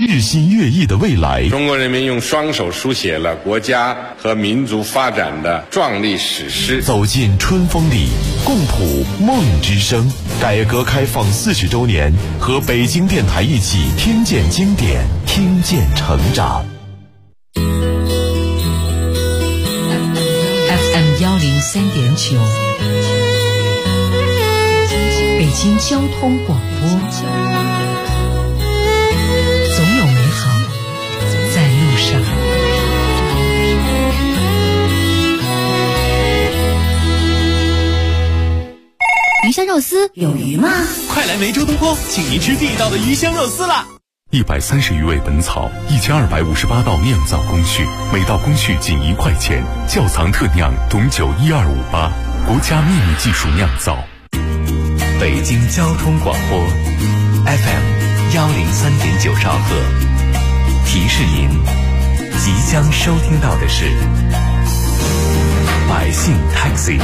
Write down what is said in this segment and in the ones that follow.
日新月异的未来。 中国人民用双手书写了国家和民族发展的壮丽史诗。 走进春风里，共谱梦之声。改革开放40周年，和北京电台一起听见经典，听见成长。 FM 103.9，北京交通广播。总有美好在路上。 鱼香肉丝有鱼吗？ 快来梅州东坡，请您吃地道的鱼香肉丝啦 ！130余味本草，1258道酿造工序，每道工序仅1块钱。窖藏特酿董酒12588，国家秘密技术酿造。 北京交通广播 FM 103.9兆赫，提示您即将收听到的是百姓 Taxi。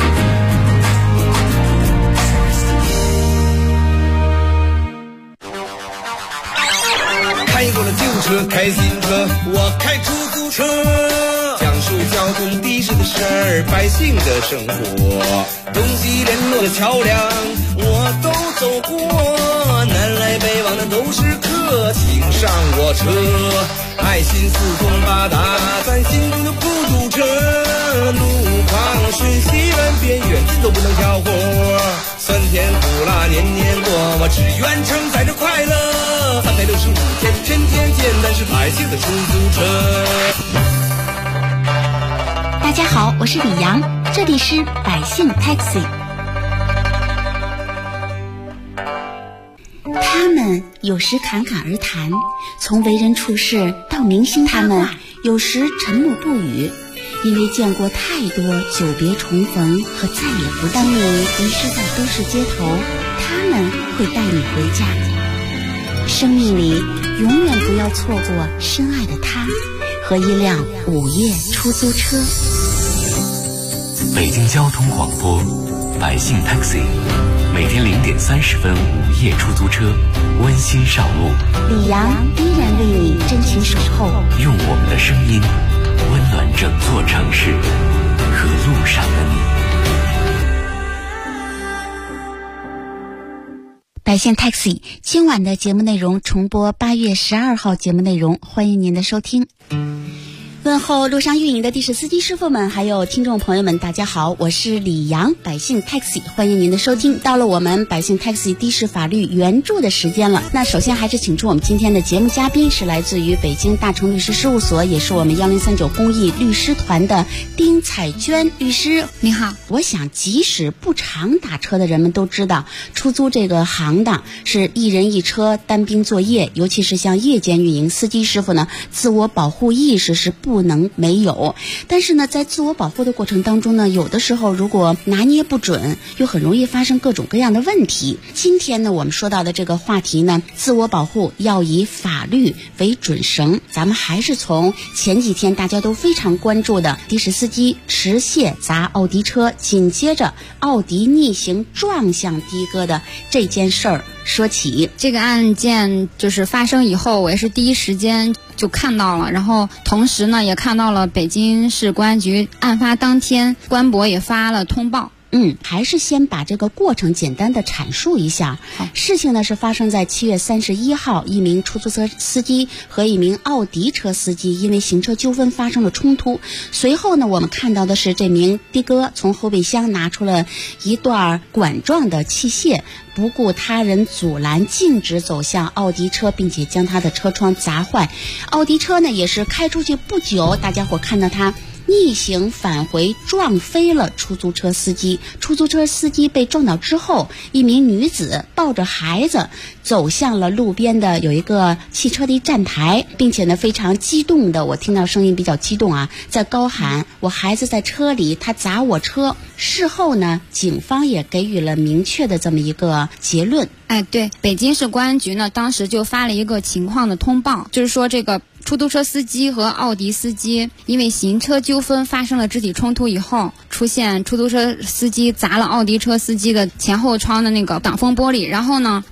开过了旧车，开新车，我开出租车，讲述交通的士的事儿，百姓的生活，东西联络的桥梁我都走过，南来北往的都是客，请上我车，爱心四通八达，咱心中的孤独车，路旁瞬息万变，远近都不能挑活，酸甜苦辣年年过，我只愿承载着快乐，365天天天见，但是百姓的出租车。 大家好，我是李阳，这里是百姓 Taxi。 他们有时侃侃而谈，从为人处事到明星他们有时沉默不语，因为见过太多久别重逢和再也不当你遗失在都市街头，他们会带你回家。生命里永远不要错过深爱的他和一辆午夜出租车。 北京交通广播百姓 Taxi， 每天0点30分午夜出租车，温馨上路。 李阳依然为你真情守候， 用我们的声音温暖整座城市和路上的你。 百姓 Taxi 今晚的节目内容重播8月12号节目内容，欢迎您的收听。问候路上运营的的士司机师傅们，还有听众朋友们，大家好，我是李阳，百姓 Taxi， 欢迎您的收听。到了我们百姓 Taxi 的士法律援助的时间了。那首先还是请出我们今天的节目嘉宾，是来自于北京大成律师事务所，也是我们1039公益律师团的丁彩娟律师。 你好。 我想即使不常打车的人们都知道，出租这个行当是一人一车单兵作业，尤其是像夜间运营，司机师傅呢自我保护意识是不能没有。但是呢，在自我保护的过程当中呢，有的时候如果拿捏不准，又很容易发生各种各样的问题。今天呢，我们说到的这个话题呢，自我保护要以法律为准绳。咱们还是从前几天大家都非常关注的的士司机持械砸奥迪车，紧接着奥迪逆行撞向的哥的这件事儿说起。 这个案件就是发生以后，我也是第一时间就看到了，然后同时呢也看到了北京市公安局案发当天官博也发了通报。 还是先把这个过程简单的阐述一下。事情呢是发生在7月31号，一名出租车司机和一名奥迪车司机因为行车纠纷发生了冲突。随后呢，我们看到的是这名的哥从后备箱拿出了一段管状的器械，不顾他人阻拦，径直走向奥迪车，并且将他的车窗砸坏。奥迪车呢也是开出去不久，大家伙看到他逆行返回，撞飞了出租车司机。出租车司机被撞倒之后，一名女子抱着孩子走向了路边的有一个汽车的站台，并且呢非常激动的，我听到声音比较激动啊，在高喊我孩子在车里，他砸我车。事后呢，警方也给予了明确的这么一个结论。 对，北京市公安局呢当时就发了一个情况的通报，就是说这个出租车司机和奥迪司机因为行车纠纷发生了肢体冲突以后，出现出租车司机砸了奥迪车司机的前后窗的那个挡风玻璃，然后呢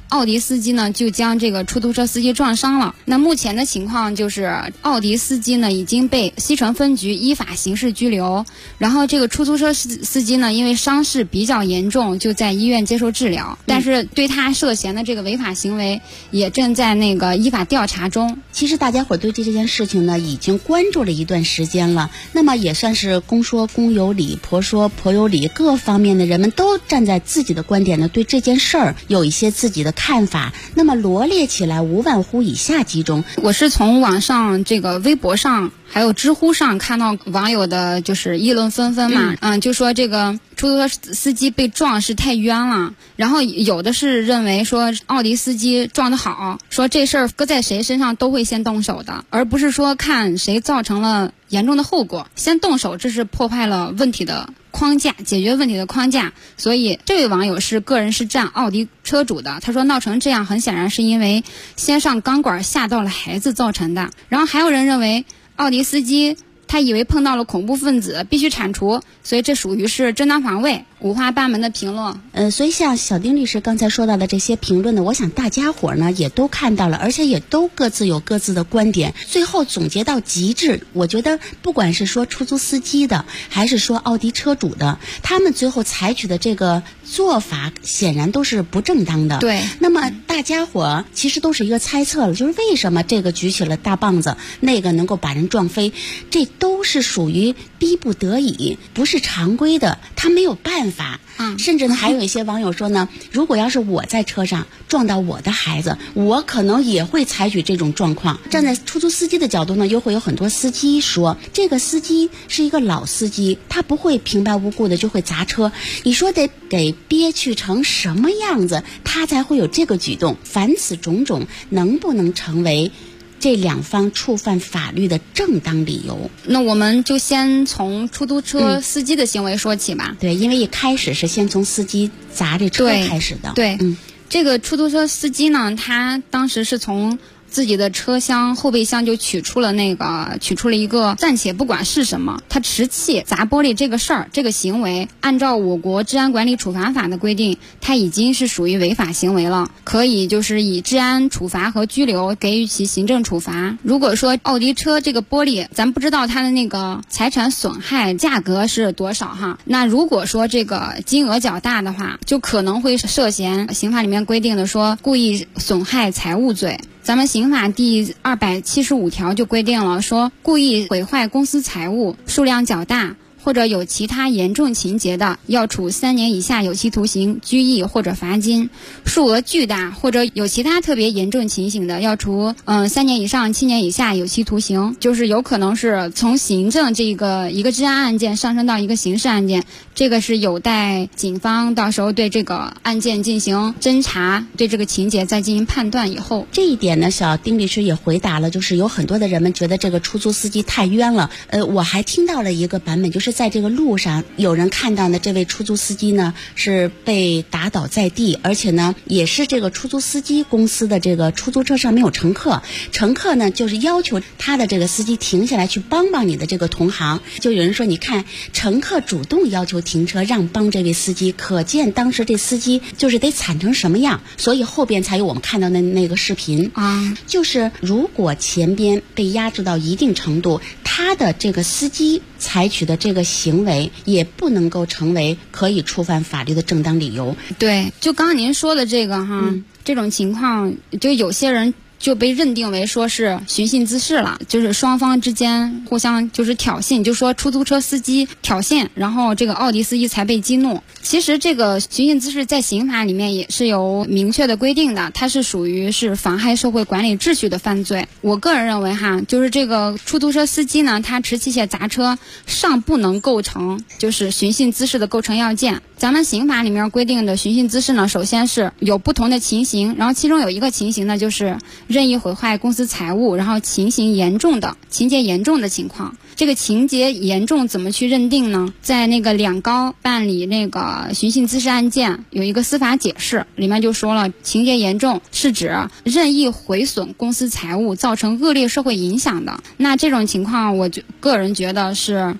奥迪司机呢就将这个出租车司机撞伤了。那目前的情况就是奥迪司机呢已经被西城分局依法刑事拘留，然后这个出租车司机呢因为伤势比较严重，就在医院接受治疗，但是对他涉嫌的这个违法行为也正在那个依法调查中。 其实大家伙对这件事情呢已经关注了一段时间了，那么也算是公说公有理，婆说婆有理，各方面的人们都站在自己的观点呢，对这件事儿有一些自己的看法。那么罗列起来无外乎以下几种。 我是从网上这个微博上还有知乎上看到网友的就是议论纷纷嘛，就说这个出租车司机被撞是太冤了，然后有的是认为说奥迪司机撞得好，说这事儿搁在谁身上都会先动手的，而不是说看谁造成了严重的后果先动手，这是破坏了问题的框架，解决问题的框架。所以这位网友个人是站奥迪车主的，他说闹成这样很显然是因为先上钢管吓到了孩子造成的。然后还有人认为奥迪司机他以为碰到了恐怖分子必须铲除，所以这属于是正当防卫。五花八门的评论。 所以像小丁律师刚才说到的这些评论呢，我想大家伙呢也都看到了，而且也都各自有各自的观点。最后总结到极致，我觉得不管是说出租司机的，还是说奥迪车主的，他们最后采取的这个做法显然都是不正当的。 对。 那么大家伙其实都是一个猜测了，就是为什么这个举起了大棒子，那个能够把人撞飞，这都是属于逼不得已，不是常规的，他没有办法。甚至呢还有一些网友说呢，如果要是我在车上撞到我的孩子，我可能也会采取这种状况。站在出租司机的角度呢，又会有很多司机说，这个司机是一个老司机，他不会平白无故的就会砸车，你说得给憋屈成什么样子，他才会有这个举动。凡此种种，能不能成为这两方触犯法律的正当理由？ 那我们就先从出租车司机的行为说起吧。 对，因为一开始是先从司机砸这车开始的。 对，这个出租车司机呢，他当时是从自己的车厢后备箱就取出了一个暂且不管是什么，他持器砸玻璃这个事儿，这个行为按照我国治安管理处罚法的规定，他已经是属于违法行为了，可以就是以治安处罚和拘留给予其行政处罚。如果说奥迪车这个玻璃咱不知道它的那个财产损害价格是多少哈，那如果说这个金额较大的话，就可能会涉嫌刑法里面规定的说故意损害财物罪。咱们刑法第275条就规定了，说故意毁坏公司财物数量较大或者有其他严重情节的，要处3年以下有期徒刑、拘役或者罚金；数额巨大或者有其他特别严重情形的，要处3年以上7年以下有期徒刑。就是有可能是从行政这个一个治安案件上升到一个刑事案件，这个是有待警方到时候对这个案件进行侦查，对这个情节再进行判断以后。 这一点呢，小丁律师也回答了，就是有很多的人们觉得这个出租司机太冤了。我还听到了一个版本，就是在这个路上有人看到呢，这位出租司机呢是被打倒在地，而且呢也是这个出租司机公司的这个出租车上没有乘客，乘客呢就是要求他的这个司机停下来去帮你的这个同行。就有人说，你看乘客主动要求停车让帮这位司机，可见当时这司机就是得惨成什么样，所以后边才有我们看到的那个视频啊。就是如果前边被压制到一定程度，他的这个司机采取的这个行为也不能够成为可以触犯法律的正当理由。 对，就刚刚您说的这个这种情况，就有些人就被认定为说是寻衅滋事了，就是双方之间互相就是挑衅，就说出租车司机挑衅，然后这个奥迪司机才被激怒。其实这个寻衅滋事在刑法里面也是有明确的规定的，它是属于是妨害社会管理秩序的犯罪。我个人认为就是这个出租车司机呢，他持器械砸车尚不能构成就是寻衅滋事的构成要件。咱们刑法里面规定的寻衅滋事呢，首先是有不同的情形，然后其中有一个情形呢，就是任意毁坏公司财物，然后情节严重的情况。这个情节严重怎么去认定呢？在那个两高办理那个寻衅滋事案件有一个司法解释，里面就说了，情节严重是指任意毁损公司财物造成恶劣社会影响的。那这种情况我个人觉得是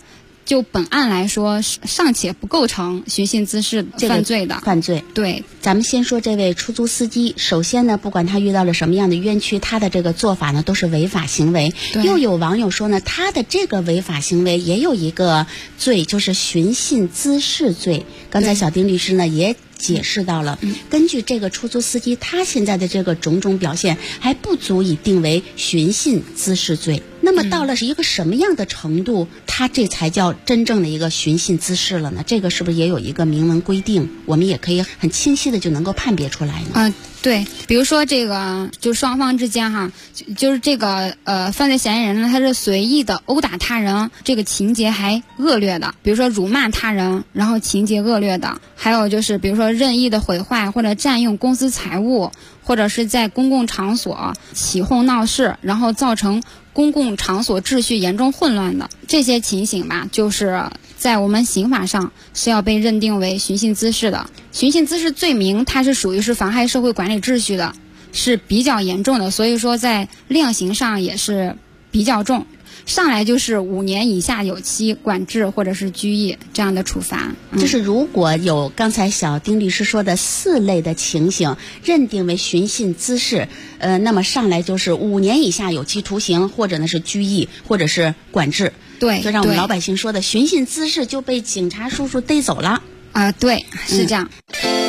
就本案来说尚且不构成寻衅滋事犯罪的犯罪。 对， 咱们先说这位出租司机，首先呢，不管他遇到了什么样的冤屈，他的这个做法呢都是违法行为。又有网友说呢，他的这个违法行为也有一个罪，就是寻衅滋事罪。刚才小丁律师呢也解释到了，根据这个出租司机他现在的这个种种表现，还不足以定为寻衅滋事罪。那么到了一个什么样的程度，他这才叫真正的一个寻衅滋事了呢？这个是不是也有一个明文规定，我们也可以很清晰的就能够判别出来呢？ 对，比如说这个就双方之间哈，就是这个犯罪嫌疑人呢，他是随意的殴打他人，这个情节还恶劣的，比如说辱骂他人，然后情节恶劣的，还有就是比如说任意的毁坏或者占用公私财物，或者是在公共场所起哄闹事，然后造成公共场所秩序严重混乱的这些情形吧，就是在我们刑法上是要被认定为寻衅滋事的。寻衅滋事罪名它是属于是妨害社会管理秩序的，是比较严重的，所以说在量刑上也是比较重，上来就是5年以下有期管制或者是拘役这样的处罚。 就是如果有刚才小丁律师说的4类的情形认定为寻衅滋事，那么上来就是5年以下有期徒刑，或者呢是拘役，或者是管制。 对， 就让我们老百姓说的寻衅滋事就被警察叔叔逮走了。 对，是这样。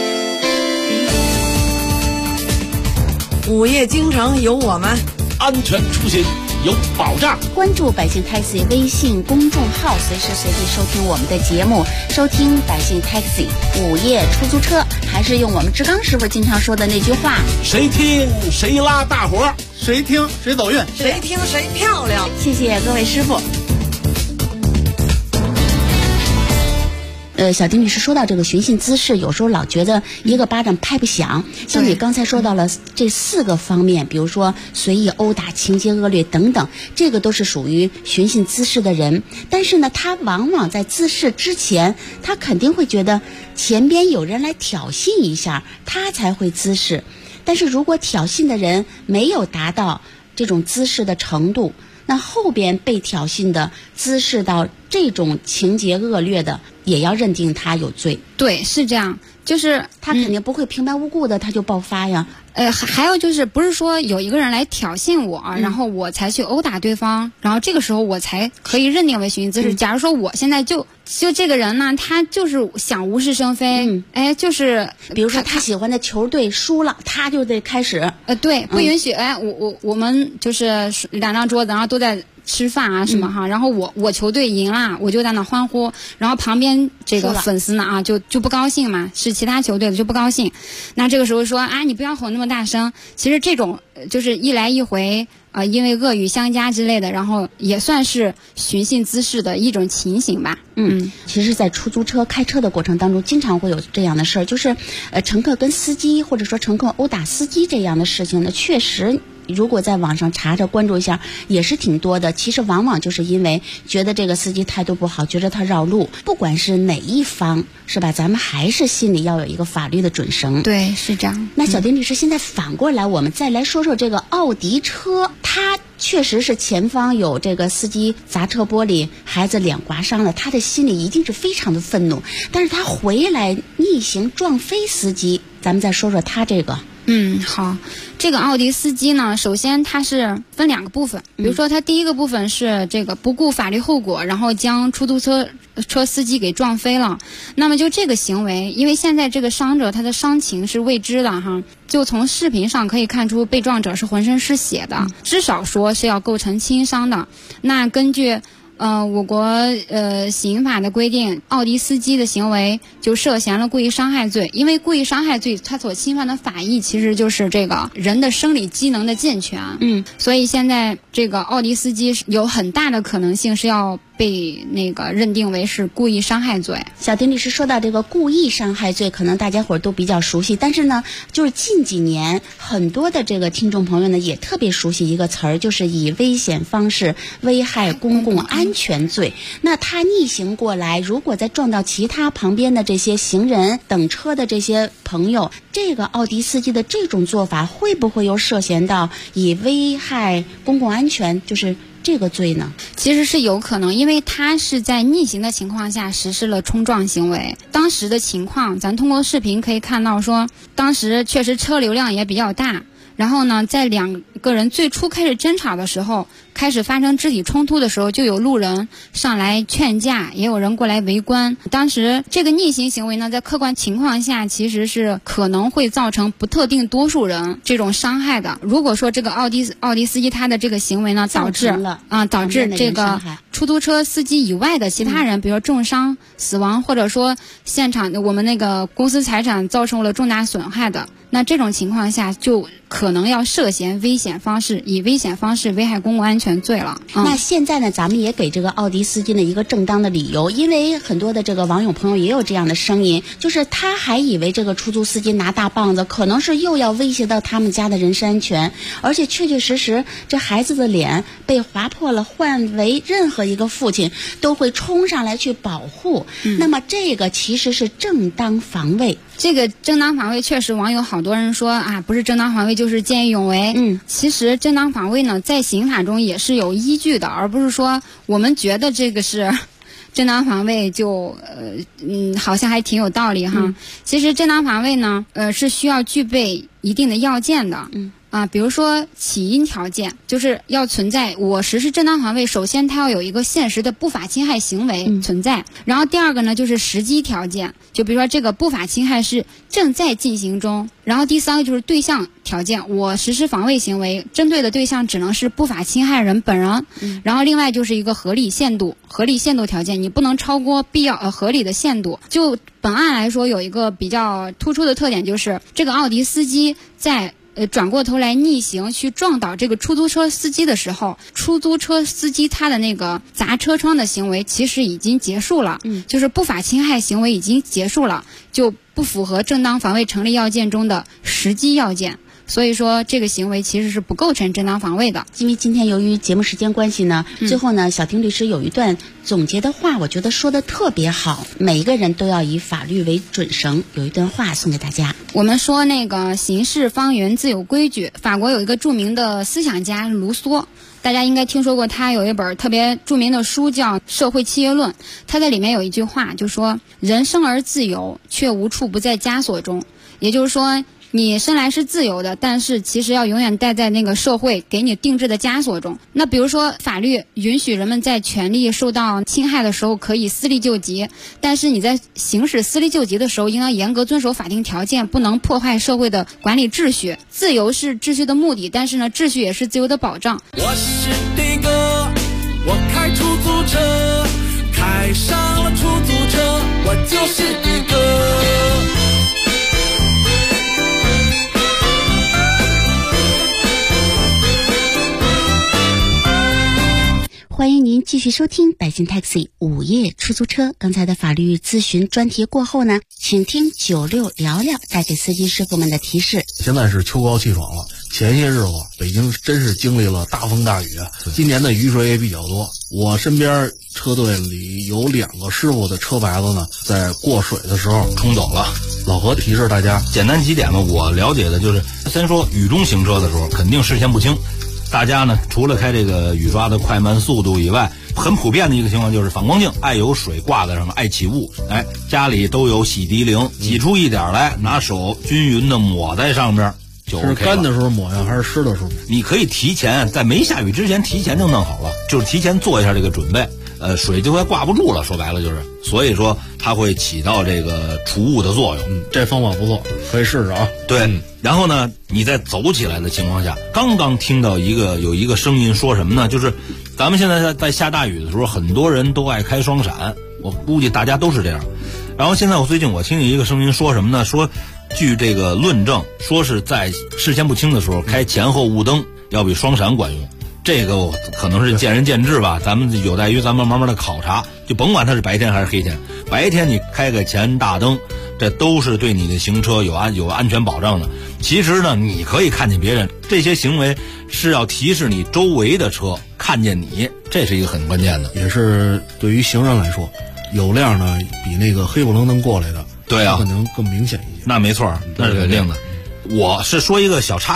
午夜京城有我们， 安全出行有保障。 关注百姓 Taxi 微信公众号，随时随地收听我们的节目，收听百姓 Taxi 午夜出租车，还是用我们志刚师傅经常说的那句话： 谁听谁拉大伙，谁听谁走运， 谁听谁漂亮。 谢谢各位师傅。小丁律师说到这个寻衅滋事，有时候老觉得一个巴掌拍不响。像你刚才说到了这4个方面，比如说随意殴打、情节恶劣等等，这个都是属于寻衅滋事的人。但是呢，他往往在滋事之前，他肯定会觉得前边有人来挑衅一下，他才会滋事。但是如果挑衅的人没有达到这种滋事的程度，那后边被挑衅的滋事到这种情节恶劣的，也要认定他有罪。 对，是这样，就是他肯定不会平白无故的他就爆发呀。 还有就是不是说有一个人来挑衅我，然后我才去殴打对方，然后这个时候我才可以认定为寻衅滋事。假如说我现在就这个人呢，他就是想无事生非，就是比如说他喜欢的球队输了，他就得开始对，不允许我们就是2张桌子，然后都在吃饭啊什么哈，然后我球队赢了，我就在那欢呼，然后旁边这个粉丝呢就不高兴嘛，是其他球队的就不高兴，那这个时候说你不要吼那么大声，其实这种就是一来一回因为恶语相加之类的，然后也算是寻衅滋事的一种情形吧。 其实在出租车开车的过程当中，经常会有这样的事儿，就是乘客跟司机，或者说乘客殴打司机这样的事情呢，确实如果在网上查着关注一下也是挺多的。其实往往就是因为觉得这个司机态度不好，觉得他绕路，不管是哪一方是吧，咱们还是心里要有一个法律的准绳。 对，是这样。 那小丁律师，现在反过来我们再来说说这个奥迪车，它确实是前方有这个司机砸车玻璃，孩子脸刮伤了，他的心里一定是非常的愤怒，但是他回来逆行撞飞司机，咱们再说说他这个。 好，这个奥迪司机呢，首先它是分2个部分，比如说它第一个部分是这个不顾法律后果，然后将出租车司机给撞飞了。那么就这个行为，因为现在这个伤者他的伤情是未知的哈，就从视频上可以看出被撞者是浑身是血的，至少说是要构成轻伤的。那根据我国刑法的规定，奥迪司机的行为就涉嫌了故意伤害罪，因为故意伤害罪它所侵犯的法益其实就是这个人的生理机能的健全，所以现在这个奥迪司机有很大的可能性是要被认定为是故意伤害罪。 小丁律师说到这个故意伤害罪，可能大家伙都比较熟悉，但是呢，就是近几年很多的这个听众朋友呢也特别熟悉一个词儿，就是以危险方式危害公共安全罪。那他逆行过来，如果再撞到其他旁边的这些行人等车的这些朋友，这个奥迪司机的这种做法会不会又涉嫌到以危害公共安全，就是这个罪呢？ 其实是有可能，因为他是在逆行的情况下实施了冲撞行为。当时的情况，咱通过视频可以看到说，当时确实车流量也比较大。然后呢，在两个人最初开始争吵的时候，开始发生肢体冲突的时候，就有路人上来劝架，也有人过来围观。当时这个逆行行为呢，在客观情况下其实是可能会造成不特定多数人这种伤害的。如果说这个奥迪司机他的这个行为呢，导致这个出租车司机以外的其他人，比如说重伤、死亡，或者说现场我们那个公司财产造成了重大损害的，那这种情况下就可能要涉嫌以危险方式危害公共安全罪了。 那现在呢，咱们也给这个奥迪司机呢一个正当的理由，因为很多的这个网友朋友也有这样的声音，就是他还以为这个出租司机拿大棒子，可能是又要威胁到他们家的人身安全，而且确确实实这孩子的脸被划破了，换为任何一个父亲都会冲上来去保护。那么这个其实是正当防卫。 这个正当防卫确实网友好多人说啊，不是正当防卫就是见义勇为。其实正当防卫呢，在刑法中也是有依据的，而不是说我们觉得这个是正当防卫就好像还挺有道理哈。其实正当防卫呢，是需要具备一定的要件的。比如说起因条件，就是要存在我实施正当防卫，首先它要有一个现实的不法侵害行为存在。然后第二个呢，就是时机条件，就比如说这个不法侵害是正在进行中。然后第三个就是对象条件，我实施防卫行为针对的对象只能是不法侵害人本人。然后另外就是一个合理限度条件，你不能超过合理的限度。就本案来说，有一个比较突出的特点，就是这个奥迪司机在转过头来逆行去撞倒这个出租车司机的时候，出租车司机他的那个砸车窗的行为其实已经结束了，就是不法侵害行为已经结束了，就不符合正当防卫成立要件中的时机要件。所以说这个行为其实是不构成正当防卫的。 因为今天由于节目时间关系呢，最后呢，小婷律师有一段总结的话，我觉得说的特别好，每一个人都要以法律为准绳。有一段话送给大家。 我们说那个行事方圆自有规矩，法国有一个著名的思想家卢梭，大家应该听说过，他有一本特别著名的书叫《社会契约论》，他在里面有一句话就说，人生而自由，却无处不在枷锁中。也就是说，你生来是自由的，但是其实要永远待在那个社会给你定制的枷锁中。那比如说，法律允许人们在权利受到侵害的时候可以私力救济，但是你在行使私力救济的时候，应当严格遵守法定条件，不能破坏社会的管理秩序。自由是秩序的目的，但是呢，秩序也是自由的保障。 我是的哥，我开出租车，开上了出租车，我就是的哥。 欢迎您继续收听百姓 Taxi 午夜出租车。刚才的法律咨询专题过后呢，请听96聊聊带给司机师傅们的提示。 现在是秋高气爽了，前些日子北京真是经历了大风大雨，今年的雨水也比较多。我身边车队里有2个师傅的车牌子呢，在过水的时候冲走了。老何提示大家， 简单几点呢？我了解的就是，先说雨中行车的时候，肯定视线不清。大家呢，除了开这个雨刷的快慢速度以外，很普遍的一个情况就是反光镜爱有水挂在上面，爱起雾。家里都有洗涤灵，挤出一点来，拿手均匀的抹在上面就 OK 了。 是干的时候抹呀，还是湿的时候？ 你可以提前在没下雨之前提前就弄好了，就是提前做一下这个准备。水就快挂不住了，说白了就是，所以说它会起到这个除雾的作用。 这方法不错，可以试试啊。 对，然后呢，你在走起来的情况下，刚刚听到有一个声音说什么呢？就是咱们现在在下大雨的时候，很多人都爱开双闪，我估计大家都是这样。然后现在最近我听见一个声音说什么呢？说据这个论证，说是在视线不清的时候开前后雾灯要比双闪管用。这个可能是见仁见智吧，咱们有待于咱们慢慢的考察，就甭管它是白天还是黑天。白天你开个前大灯，这都是对你的行车有安全保障的。其实呢，你可以看见别人，这些行为是要提示你周围的车看见你，这是一个很关键的。 也是对于行人来说，有亮呢比那个黑不楞登过来的， 对啊， 可能更明显一些。 那没错，那是肯定的。我是说一个小插曲，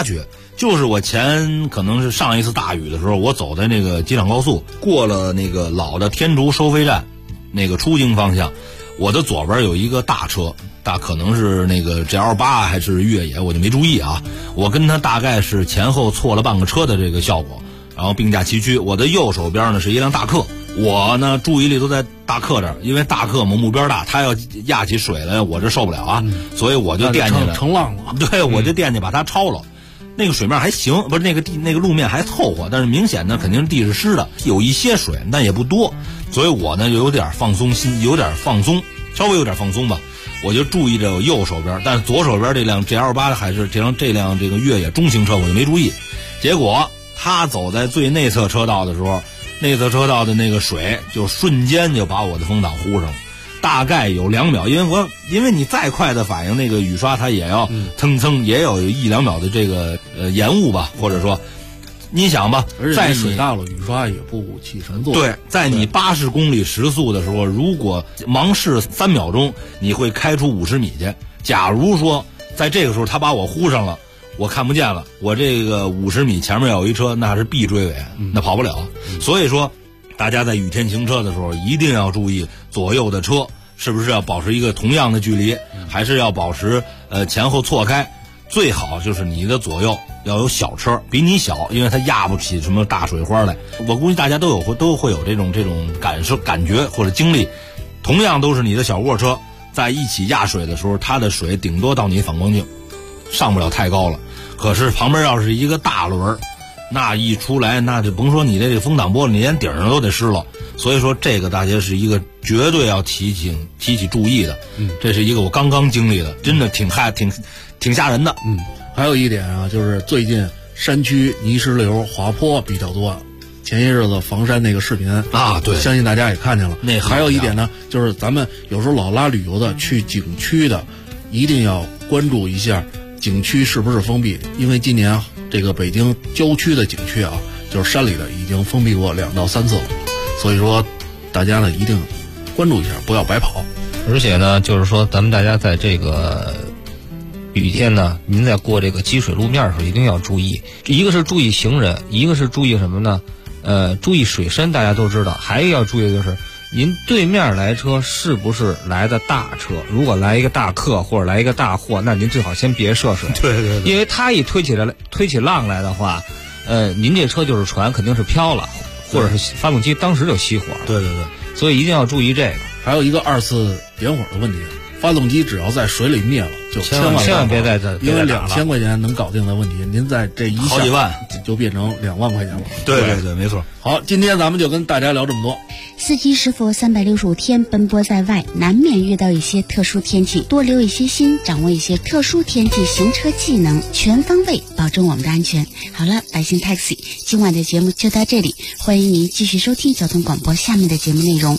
就是我可能是上一次大雨的时候，我走在那个机场高速，过了那个老的天竺收费站，那个出京方向，我的左边有一个大车，可能是那个 GL8 还是越野，我就没注意啊。我跟他大概是前后错了半个车的这个效果，然后并驾齐驱。我的右手边呢是一辆大客，我呢注意力都在大客这儿，因为大客嘛目标大，他要压起水来，我这受不了啊，所以我就惦记了， 成浪了。 对，我就惦记把他超了。那个水面还行，不是那个路面还凑合，但是明显呢肯定是地是湿的，有一些水，但也不多，所以我呢有点放松稍微有点放松吧。我就注意着我右手边，但是左手边这辆 GL8 还是这辆这个越野中型车，我就没注意。结果他走在最内侧车道的时候，内侧车道的那个水就瞬间就把我的风挡糊上了，大概有2秒，因为你再快的反应，那个雨刷它也要蹭蹭，也有1-2秒的这个延误吧，或者说你想吧， 在水大了，雨刷也不起什么作用。 对，在你80公里时速的时候，如果盲试3秒钟，你会开出50米去。假如说在这个时候他把我呼上了，我看不见了，我这个50米前面有一车，那是必追尾，那跑不了。所以说，大家在雨天行车的时候，一定要注意左右的车是不是要保持一个同样的距离，还是要保持前后错开。最好就是你的左右要有小车，比你小，因为它压不起什么大水花来。我估计大家都会有这种感觉或者经历。同样都是你的小卧车在一起压水的时候，它的水顶多到你反光镜，上不了太高了。可是旁边要是一个大轮，那一出来，那就甭说你这个风挡玻璃，你连顶上都得湿了。所以说这个大家是一个绝对要提起注意的。这是一个我刚刚经历的，真的挺吓人的。 还有一点啊，就是最近山区泥石流滑坡比较多，前些日子房山那个视频啊，对， 相信大家也看见了。 那还有一点呢，就是咱们有时候老拉旅游的去景区的，一定要关注一下景区是不是封闭，因为今年这个北京郊区的景区啊，就是山里的已经封闭过2到3次了，所以说大家呢一定关注一下，不要白跑。 而且呢，就是说咱们大家在这个雨天呢，您在过这个积水路面的时候一定要注意，一个是注意行人，一个是注意什么呢？注意水深，大家都知道。还有要注意的就是您对面来车是不是来的大车，如果来一个大客或者来一个大货，那您最好先别涉水。 对， 因为他一推起浪来的话，您这车就是船，肯定是飘了，或者是发动机当时就熄火了。 对， 所以一定要注意这个。 还有一个2次点火的问题，发动机只要在水里灭了，就千万别再打了， 因为2000块钱能搞定的问题，您在这一下好几万就变成2万块钱了。 对，没错。 好，今天咱们就跟大家聊这么多。 司机师傅365天奔波在外，难免遇到一些特殊天气，多留一些心，掌握一些特殊天气行车技能，全方位保证我们的安全。好了，百姓 Taxi 今晚的节目就到这里，欢迎您继续收听交通广播下面的节目内容。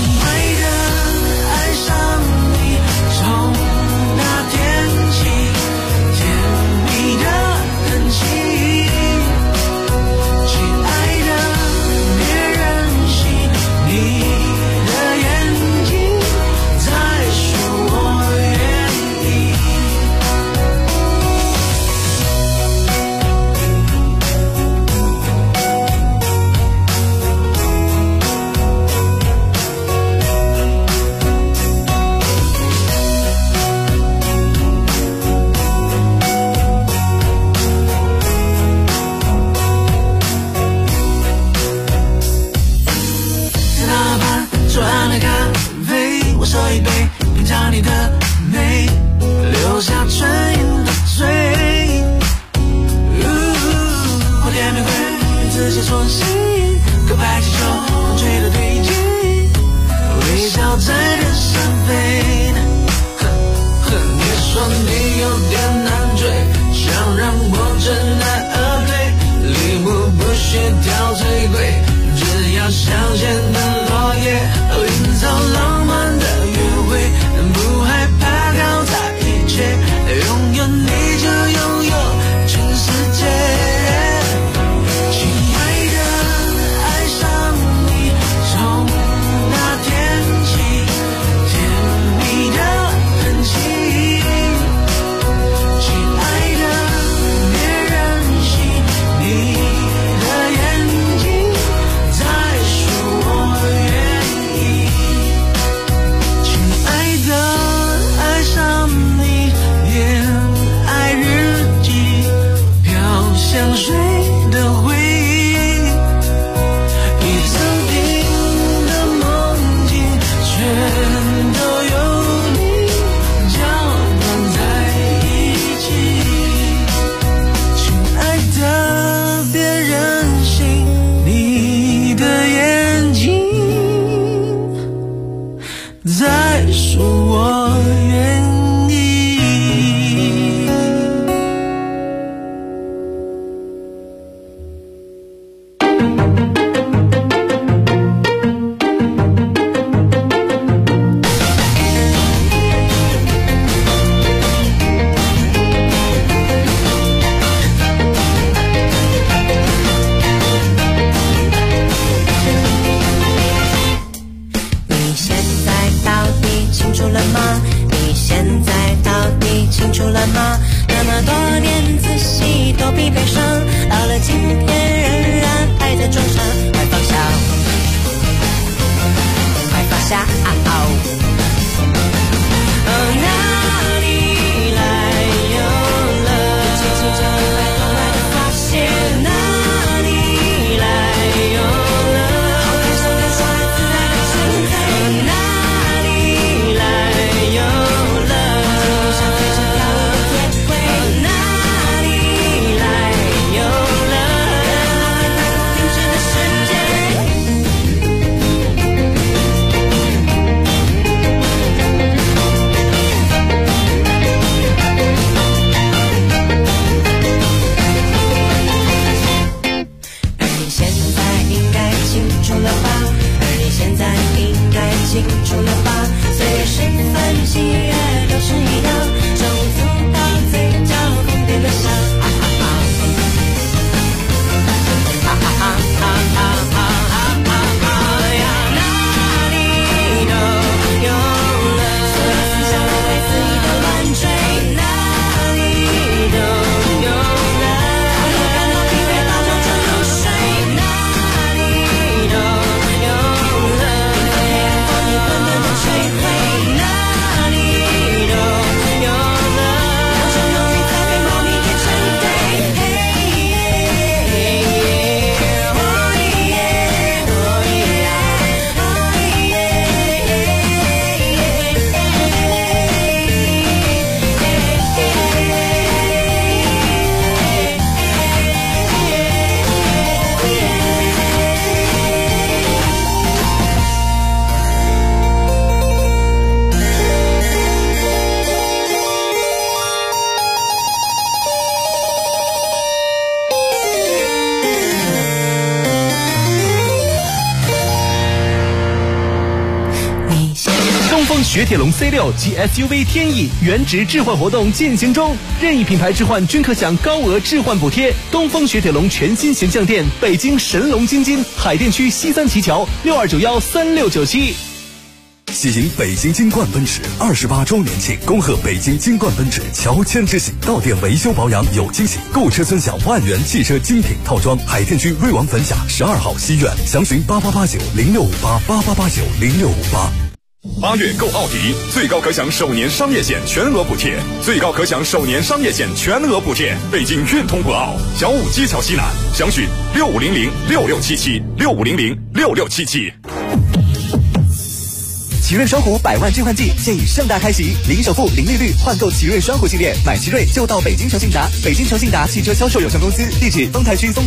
爱上你，从那天起。 雪铁龙 C6 及 SUV 天翼原值置换活动进行中，任意品牌置换均可享高额置换补贴。东风雪铁龙全新形象店，北京神龙京津，海淀区西三旗桥62913697。 喜迎北京金冠奔驰28周年庆，恭贺北京金冠奔驰乔迁之喜，到店维修保养有惊喜，购车尊享万元汽车精品套装。海淀区瑞王坟辖12号西苑，详询8889065888890658。8月购奥迪，最高可享首年商业险全额补贴，北京运通博奥小武基桥西南，详询6500667765006677。 奇瑞双虎100万置换季现已盛大开启，零首付、零利率换购奇瑞双虎系列，买奇瑞就到北京诚信达，北京诚信达汽车销售有限公司，地址丰台区松